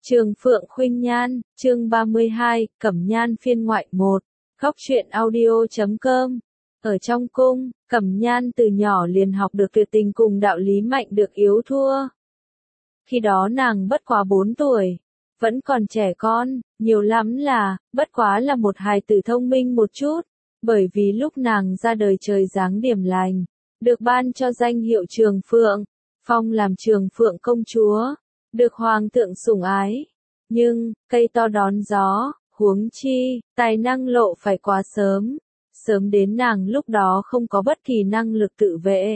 Trường Phượng Khuynh Nhan, chương 32, Cẩm Nhan phiên ngoại 1, Góc truyện audio.com. Ở trong cung, Cẩm Nhan từ nhỏ liền học được tuyệt tình cùng đạo lý mạnh được yếu thua. Khi đó nàng bất quá 4 tuổi, vẫn còn trẻ con, nhiều lắm là, bất quá là một hài tử thông minh một chút, bởi vì lúc nàng ra đời trời giáng điểm lành, được ban cho danh hiệu Trường Phượng, phong làm Trường Phượng công chúa, được hoàng thượng sủng ái. Nhưng, cây to đón gió, huống chi, tài năng lộ phải quá sớm, sớm đến nàng lúc đó không có bất kỳ năng lực tự vệ.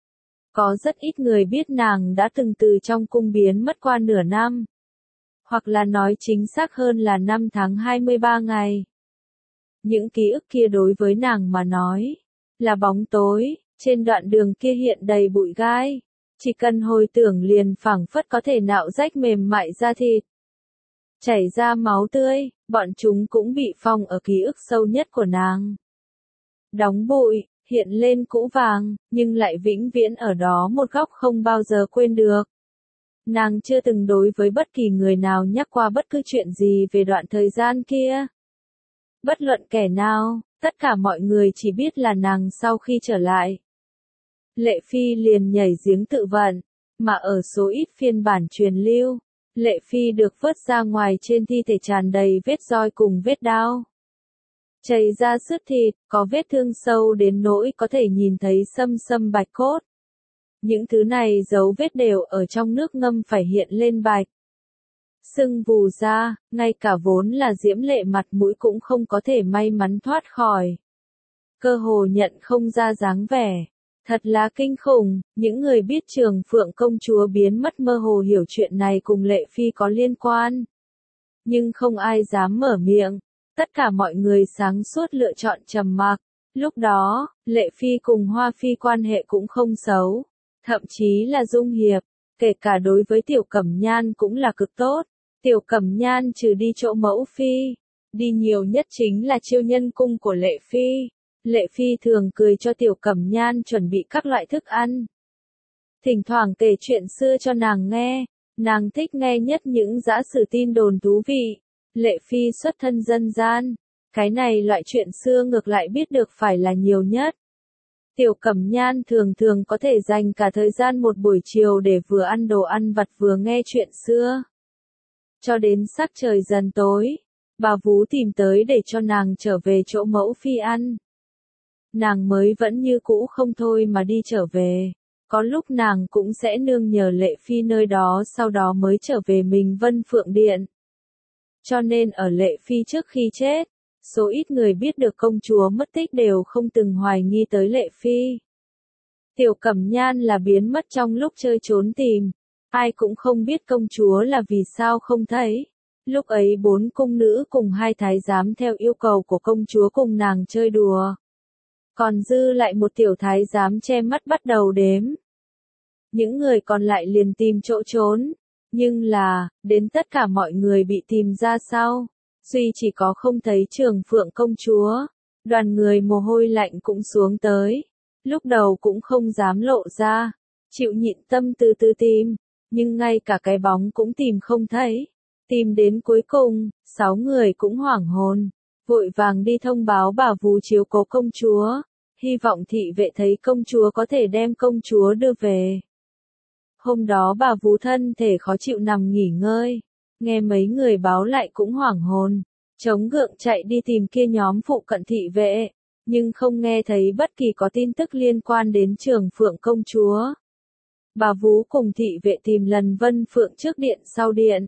Có rất ít người biết nàng đã từng từ trong cung biến mất qua nửa năm. Hoặc là nói chính xác hơn là 5 tháng 23 ngày. Những ký ức kia đối với nàng mà nói, là bóng tối, trên đoạn đường kia hiện đầy bụi gai. Chỉ cần hồi tưởng liền phảng phất có thể nạo rách mềm mại da thịt. Chảy ra máu tươi, bọn chúng cũng bị phong ở ký ức sâu nhất của nàng. Đóng bụi, hiện lên cũ vàng, nhưng lại vĩnh viễn ở đó một góc không bao giờ quên được. Nàng chưa từng đối với bất kỳ người nào nhắc qua bất cứ chuyện gì về đoạn thời gian kia. Bất luận kẻ nào, tất cả mọi người chỉ biết là nàng sau khi trở lại. Lệ Phi liền nhảy giếng tự vận, mà ở số ít phiên bản truyền lưu, Lệ Phi được vớt ra ngoài trên thi thể tràn đầy vết roi cùng vết đao. Chảy ra sứt thịt, có vết thương sâu đến nỗi có thể nhìn thấy xâm bạch cốt. Những thứ này dấu vết đều ở trong nước ngâm phải hiện lên bạch. Sưng vù ra, ngay cả vốn là diễm lệ mặt mũi cũng không có thể may mắn thoát khỏi. Cơ hồ nhận không ra dáng vẻ. Thật là kinh khủng, những người biết Trường Phượng công chúa biến mất mơ hồ hiểu chuyện này cùng Lệ Phi có liên quan. Nhưng không ai dám mở miệng, tất cả mọi người sáng suốt lựa chọn trầm mặc. Lúc đó, Lệ Phi cùng Hoa Phi quan hệ cũng không xấu, thậm chí là dung hiệp, kể cả đối với Tiểu Cẩm Nhan cũng là cực tốt. Tiểu Cẩm Nhan trừ đi chỗ mẫu phi, đi nhiều nhất chính là chiêu nhân cung của Lệ Phi. Lệ Phi thường cười cho Tiểu Cẩm Nhan chuẩn bị các loại thức ăn. Thỉnh thoảng kể chuyện xưa cho nàng nghe, nàng thích nghe nhất những dã sử tin đồn thú vị. Lệ Phi xuất thân dân gian, cái này loại chuyện xưa ngược lại biết được phải là nhiều nhất. Tiểu Cẩm Nhan thường có thể dành cả thời gian một buổi chiều để vừa ăn đồ ăn vặt vừa nghe chuyện xưa. Cho đến sắc trời dần tối, bà vú tìm tới để cho nàng trở về chỗ mẫu phi ăn. Nàng mới vẫn như cũ không thôi mà đi trở về. Có lúc nàng cũng sẽ nương nhờ Lệ Phi nơi đó sau đó mới trở về mình Vân Phượng Điện. Cho nên ở Lệ Phi trước khi chết, số ít người biết được công chúa mất tích đều không từng hoài nghi tới Lệ Phi. Tiểu Cẩm Nhan là biến mất trong lúc chơi trốn tìm. Ai cũng không biết công chúa là vì sao không thấy. Lúc ấy 4 cung nữ cùng 2 thái giám theo yêu cầu của công chúa cùng nàng chơi đùa. Còn dư lại một tiểu thái giám che mắt bắt đầu đếm. Những người còn lại liền tìm chỗ trốn. Nhưng là, đến tất cả mọi người bị tìm ra sau. Duy chỉ có không thấy Trường Phượng công chúa. Đoàn người mồ hôi lạnh cũng xuống tới. Lúc đầu cũng không dám lộ ra. Chịu nhịn tâm từ từ tìm. Nhưng ngay cả cái bóng cũng tìm không thấy. Tìm đến cuối cùng, 6 người cũng hoảng hồn. Vội vàng đi thông báo bà vú chiếu cố công chúa. Hy vọng thị vệ thấy công chúa có thể đem công chúa đưa về. Hôm đó bà vú thân thể khó chịu nằm nghỉ ngơi. Nghe mấy người báo lại cũng hoảng hồn. Chống gượng chạy đi tìm kia nhóm phụ cận thị vệ. Nhưng không nghe thấy bất kỳ có tin tức liên quan đến Trường Phượng công chúa. Bà vú cùng thị vệ tìm lần Vân Phượng trước điện sau điện.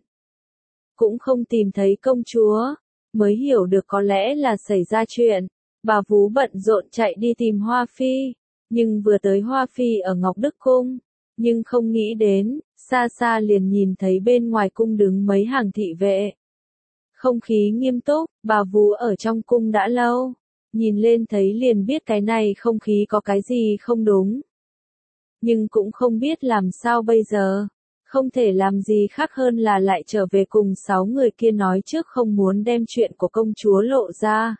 Cũng không tìm thấy công chúa. Mới hiểu được có lẽ là xảy ra chuyện. Bà vú bận rộn chạy đi tìm Hoa Phi, nhưng vừa tới Hoa Phi ở Ngọc Đức Cung, nhưng không nghĩ đến, xa xa liền nhìn thấy bên ngoài cung đứng mấy hàng thị vệ. Không khí nghiêm túc, bà vú ở trong cung đã lâu, nhìn lên thấy liền biết cái này không khí có cái gì không đúng. Nhưng cũng không biết làm sao bây giờ, không thể làm gì khác hơn là lại trở về cùng 6 người kia nói trước không muốn đem chuyện của công chúa lộ ra.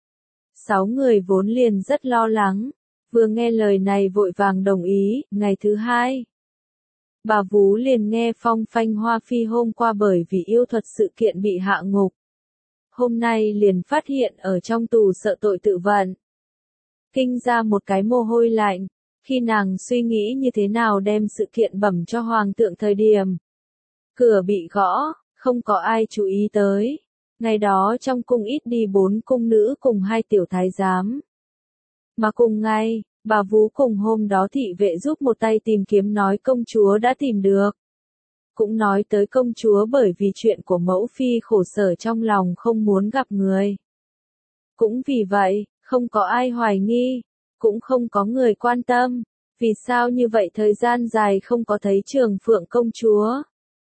6 người vốn liền rất lo lắng, vừa nghe lời này vội vàng đồng ý. Ngày thứ 2, bà Vú liền nghe phong phanh Hoa Phi hôm qua bởi vì yêu thuật sự kiện bị hạ ngục. Hôm nay liền phát hiện ở trong tù sợ tội tự vận. Kinh ra một cái mồ hôi lạnh, khi nàng suy nghĩ như thế nào đem sự kiện bẩm cho hoàng thượng thời điểm. Cửa bị gõ, không có ai chú ý tới. Ngày đó trong cung ít đi 4 cung nữ cùng 2 tiểu thái giám. Mà cùng ngày, bà Vú cùng hôm đó thị vệ giúp một tay tìm kiếm nói công chúa đã tìm được. Cũng nói tới công chúa bởi vì chuyện của mẫu phi khổ sở trong lòng không muốn gặp người. Cũng vì vậy, không có ai hoài nghi, cũng không có người quan tâm, vì sao như vậy thời gian dài không có thấy Trường Phượng công chúa.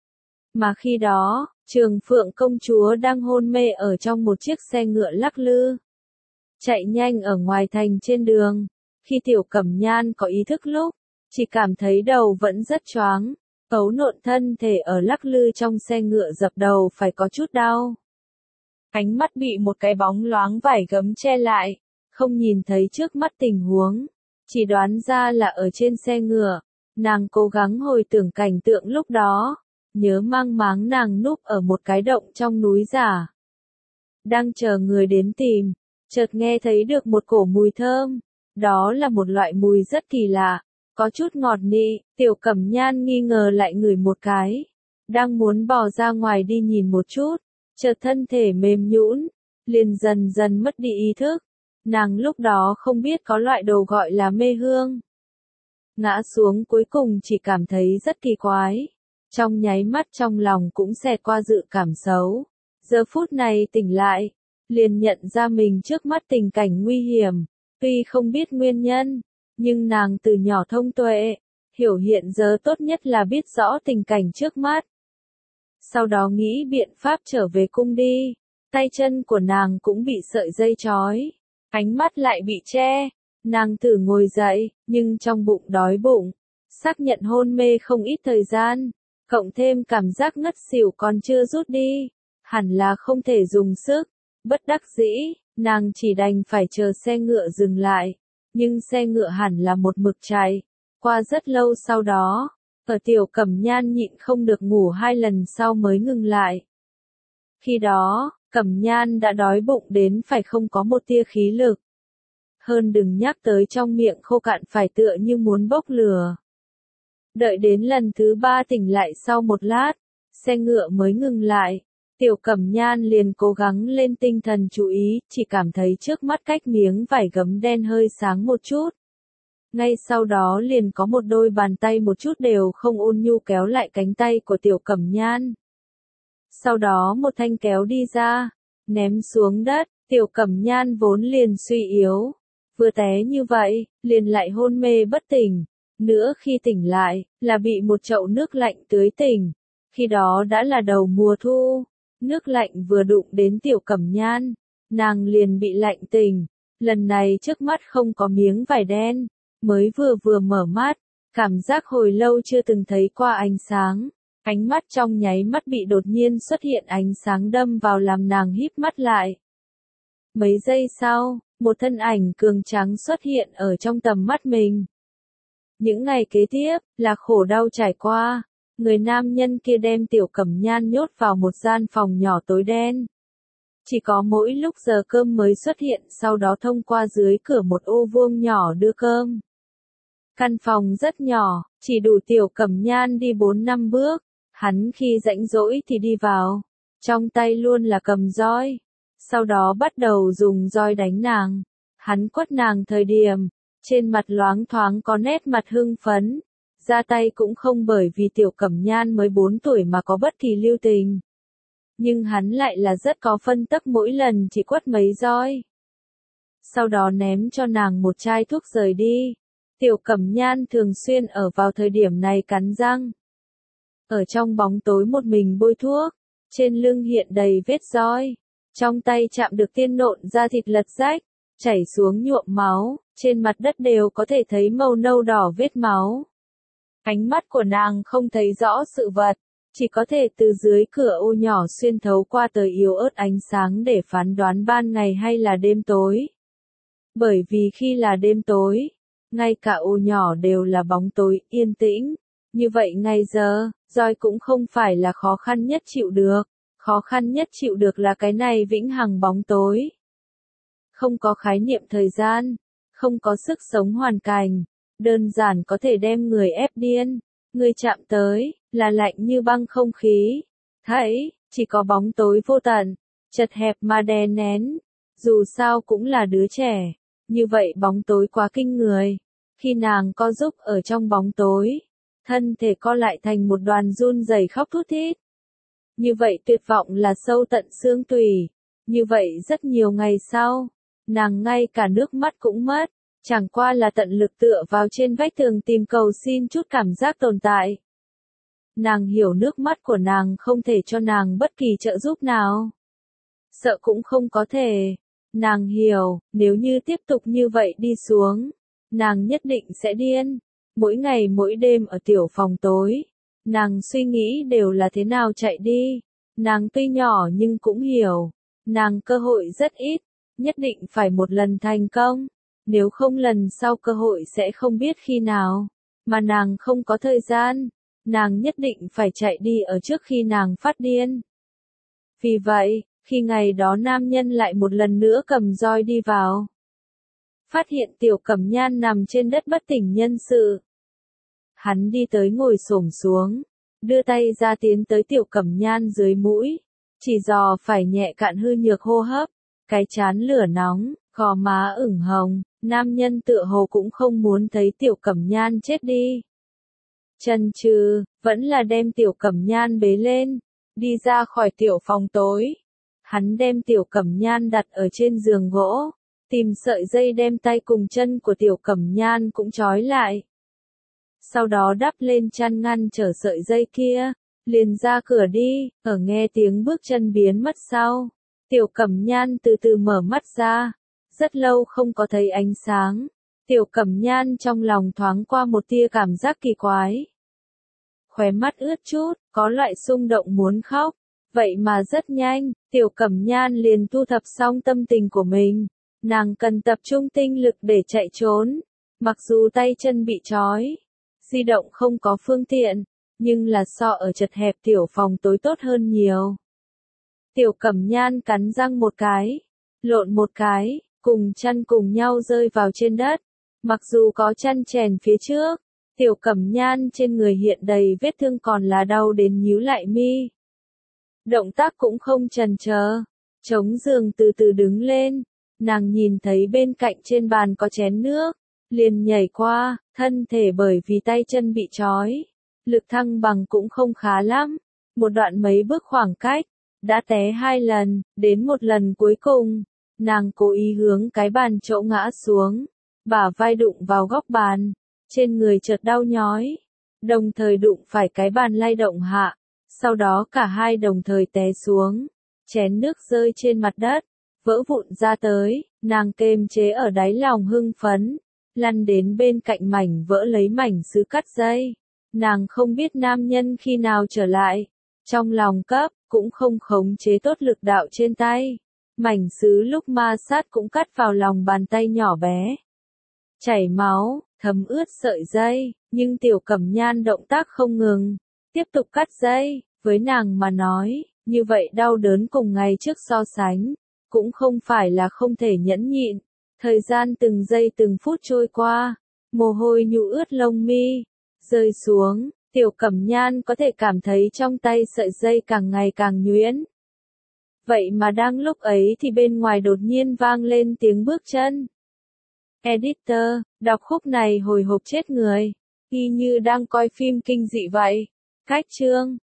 Mà khi đó, Trường Phượng công chúa đang hôn mê ở trong một chiếc xe ngựa lắc lư. Chạy nhanh ở ngoài thành trên đường, khi Tiểu Cẩm Nhan có ý thức lúc, chỉ cảm thấy đầu vẫn rất choáng, cấu nộn thân thể ở lắc lư trong xe ngựa dập đầu phải có chút đau. Ánh mắt bị một cái bóng loáng vải gấm che lại, không nhìn thấy trước mắt tình huống, chỉ đoán ra là ở trên xe ngựa. Nàng cố gắng hồi tưởng cảnh tượng lúc đó, nhớ mang máng nàng núp ở một cái động trong núi giả. Đang chờ người đến tìm, chợt nghe thấy được một cổ mùi thơm, đó là một loại mùi rất kỳ lạ, có chút ngọt nị. Tiểu Cẩm Nhan nghi ngờ lại ngửi một cái, đang muốn bò ra ngoài đi nhìn một chút, chợt thân thể mềm nhũn, liền dần dần mất đi ý thức. Nàng lúc đó không biết có loại đồ gọi là mê hương. Ngã xuống cuối cùng chỉ cảm thấy rất kỳ quái. Trong nháy mắt trong lòng cũng xẹt qua dự cảm xấu. Giờ phút này tỉnh lại, liền nhận ra mình trước mắt tình cảnh nguy hiểm. Tuy không biết nguyên nhân, nhưng nàng từ nhỏ thông tuệ, hiểu hiện giờ tốt nhất là biết rõ tình cảnh trước mắt. Sau đó nghĩ biện pháp trở về cung đi. Tay chân của nàng cũng bị sợi dây trói. Ánh mắt lại bị che, nàng thử ngồi dậy, nhưng trong bụng đói bụng, xác nhận hôn mê không ít thời gian, cộng thêm cảm giác ngất xỉu còn chưa rút đi, hẳn là không thể dùng sức, bất đắc dĩ, nàng chỉ đành phải chờ xe ngựa dừng lại, nhưng xe ngựa hẳn là một mực chạy, qua rất lâu sau đó, ở Tiểu Cẩm Nhan nhịn không được ngủ 2 lần sau mới ngừng lại. Khi đó, Cẩm Nhan đã đói bụng đến phải không có một tia khí lực. Hơn đừng nhắc tới trong miệng khô cạn phải tựa như muốn bốc lửa. Đợi đến lần thứ 3 tỉnh lại sau một lát, xe ngựa mới ngừng lại. Tiểu Cẩm Nhan liền cố gắng lên tinh thần chú ý, chỉ cảm thấy trước mắt cách miếng vải gấm đen hơi sáng một chút. Ngay sau đó liền có một đôi bàn tay một chút đều không ôn nhu kéo lại cánh tay của Tiểu Cẩm Nhan. Sau đó một thanh kéo đi ra, ném xuống đất. Tiểu Cẩm Nhan vốn liền suy yếu, vừa té như vậy, liền lại hôn mê bất tỉnh. Nữa khi tỉnh lại, là bị một chậu nước lạnh tưới tỉnh. Khi đó đã là đầu mùa thu, nước lạnh vừa đụng đến Tiểu Cẩm Nhan, nàng liền bị lạnh tỉnh. Lần này trước mắt không có miếng vải đen, mới vừa mở mắt, cảm giác hồi lâu chưa từng thấy qua ánh sáng. Ánh mắt trong nháy mắt bị đột nhiên xuất hiện ánh sáng đâm vào làm nàng híp mắt lại. Mấy giây sau, một thân ảnh cường tráng xuất hiện ở trong tầm mắt mình. Những ngày kế tiếp, là khổ đau trải qua, người nam nhân kia đem Tiểu Cẩm Nhan nhốt vào một gian phòng nhỏ tối đen. Chỉ có mỗi lúc giờ cơm mới xuất hiện, sau đó thông qua dưới cửa một ô vuông nhỏ đưa cơm. Căn phòng rất nhỏ, chỉ đủ Tiểu Cẩm Nhan đi 4-5 bước. Hắn khi rãnh rỗi thì đi vào, trong tay luôn là cầm roi, sau đó bắt đầu dùng roi đánh nàng. Hắn quất nàng thời điểm, trên mặt loáng thoáng có nét mặt hưng phấn, ra tay cũng không bởi vì Tiểu Cẩm Nhan mới 4 tuổi mà có bất kỳ lưu tình. Nhưng hắn lại là rất có phân tấp, mỗi lần chỉ quất mấy roi. Sau đó ném cho nàng một chai thuốc rời đi. Tiểu Cẩm Nhan thường xuyên ở vào thời điểm này cắn răng. Ở trong bóng tối một mình bôi thuốc, trên lưng hiện đầy vết roi, trong tay chạm được tiên nộn da thịt lật rách, chảy xuống nhuộm máu, trên mặt đất đều có thể thấy màu nâu đỏ vết máu. Ánh mắt của nàng không thấy rõ sự vật, chỉ có thể từ dưới cửa ô nhỏ xuyên thấu qua tới yếu ớt ánh sáng để phán đoán ban ngày hay là đêm tối. Bởi vì khi là đêm tối, ngay cả ô nhỏ đều là bóng tối, yên tĩnh. Như vậy ngày giờ, Joy cũng không phải là khó khăn nhất chịu được. Khó khăn nhất chịu được là cái này vĩnh hằng bóng tối. Không có khái niệm thời gian, không có sức sống hoàn cảnh, đơn giản có thể đem người ép điên. Người chạm tới, là lạnh như băng không khí. Thấy, chỉ có bóng tối vô tận, chật hẹp mà đè nén. Dù sao cũng là đứa trẻ, như vậy bóng tối quá kinh người. Khi nàng co giúp ở trong bóng tối, thân thể co lại thành một đoàn run rẩy khóc thút thít. Như vậy tuyệt vọng là sâu tận xương tủy. Như vậy rất nhiều ngày sau, nàng ngay cả nước mắt cũng mất, chẳng qua là tận lực tựa vào trên vách tường tìm cầu xin chút cảm giác tồn tại. Nàng hiểu nước mắt của nàng không thể cho nàng bất kỳ trợ giúp nào. Sợ cũng không có thể. Nàng hiểu, nếu như tiếp tục như vậy đi xuống, nàng nhất định sẽ điên. Mỗi ngày mỗi đêm ở tiểu phòng tối, nàng suy nghĩ đều là thế nào chạy đi. Nàng tuy nhỏ nhưng cũng hiểu, nàng cơ hội rất ít, nhất định phải một lần thành công. Nếu không lần sau cơ hội sẽ không biết khi nào, mà nàng không có thời gian, nàng nhất định phải chạy đi ở trước khi nàng phát điên. Vì vậy, khi ngày đó nam nhân lại một lần nữa cầm roi đi vào, phát hiện Tiểu Cẩm Nhan nằm trên đất bất tỉnh nhân sự. Hắn đi tới ngồi xổm xuống, đưa tay ra tiến tới Tiểu Cẩm Nhan dưới mũi, chỉ dò phải nhẹ cạn hư nhược hô hấp, cái trán lửa nóng, gò má ửng hồng, nam nhân tựa hồ cũng không muốn thấy Tiểu Cẩm Nhan chết đi. Chần chừ, vẫn là đem Tiểu Cẩm Nhan bế lên, đi ra khỏi tiểu phòng tối. Hắn đem Tiểu Cẩm Nhan đặt ở trên giường gỗ, tìm sợi dây đem tay cùng chân của Tiểu Cẩm Nhan cũng trói lại. Sau đó đắp lên chăn ngăn trở sợi dây kia, liền ra cửa đi, ở nghe tiếng bước chân biến mất sau. Tiểu Cẩm Nhan từ từ mở mắt ra, rất lâu không có thấy ánh sáng. Tiểu Cẩm Nhan trong lòng thoáng qua một tia cảm giác kỳ quái. Khóe mắt ướt chút, có loại xung động muốn khóc. Vậy mà rất nhanh, Tiểu Cẩm Nhan liền thu thập xong tâm tình của mình. Nàng cần tập trung tinh lực để chạy trốn. Mặc dù tay chân bị trói, di động không có phương tiện, nhưng là so ở chật hẹp tiểu phòng tối tốt hơn nhiều. Tiểu Cẩm Nhan cắn răng một cái, lộn một cái, cùng chăn cùng nhau rơi vào trên đất. Mặc dù có chăn chèn phía trước, Tiểu Cẩm Nhan trên người hiện đầy vết thương còn là đau đến nhíu lại mi. Động tác cũng không chần chờ, chống giường từ từ đứng lên, nàng nhìn thấy bên cạnh trên bàn có chén nước, liền nhảy qua, thân thể bởi vì tay chân bị trói, lực thăng bằng cũng không khá lắm, một đoạn mấy bước khoảng cách, đã té 2 lần, đến một lần cuối cùng, nàng cố ý hướng cái bàn chỗ ngã xuống, bả vai đụng vào góc bàn, trên người chợt đau nhói, đồng thời đụng phải cái bàn lay động hạ, sau đó cả hai đồng thời té xuống, chén nước rơi trên mặt đất, vỡ vụn ra tới, nàng kềm chế ở đáy lòng hưng phấn, lăn đến bên cạnh mảnh vỡ lấy mảnh sứ cắt dây. Nàng không biết nam nhân khi nào trở lại, trong lòng cấp, cũng không khống chế tốt lực đạo trên tay. Mảnh sứ lúc ma sát cũng cắt vào lòng bàn tay nhỏ bé. Chảy máu, thấm ướt sợi dây, nhưng Tiểu Cẩm Nhan động tác không ngừng, tiếp tục cắt dây, với nàng mà nói, như vậy đau đớn cùng ngày trước so sánh, cũng không phải là không thể nhẫn nhịn. Thời gian từng giây từng phút trôi qua, mồ hôi nhu ướt lông mi, rơi xuống, Tiểu Cẩm Nhan có thể cảm thấy trong tay sợi dây càng ngày càng nhuyễn. Vậy mà đang lúc ấy thì bên ngoài đột nhiên vang lên tiếng bước chân. Editor, đọc khúc này hồi hộp chết người, y như đang coi phim kinh dị vậy. Cách chương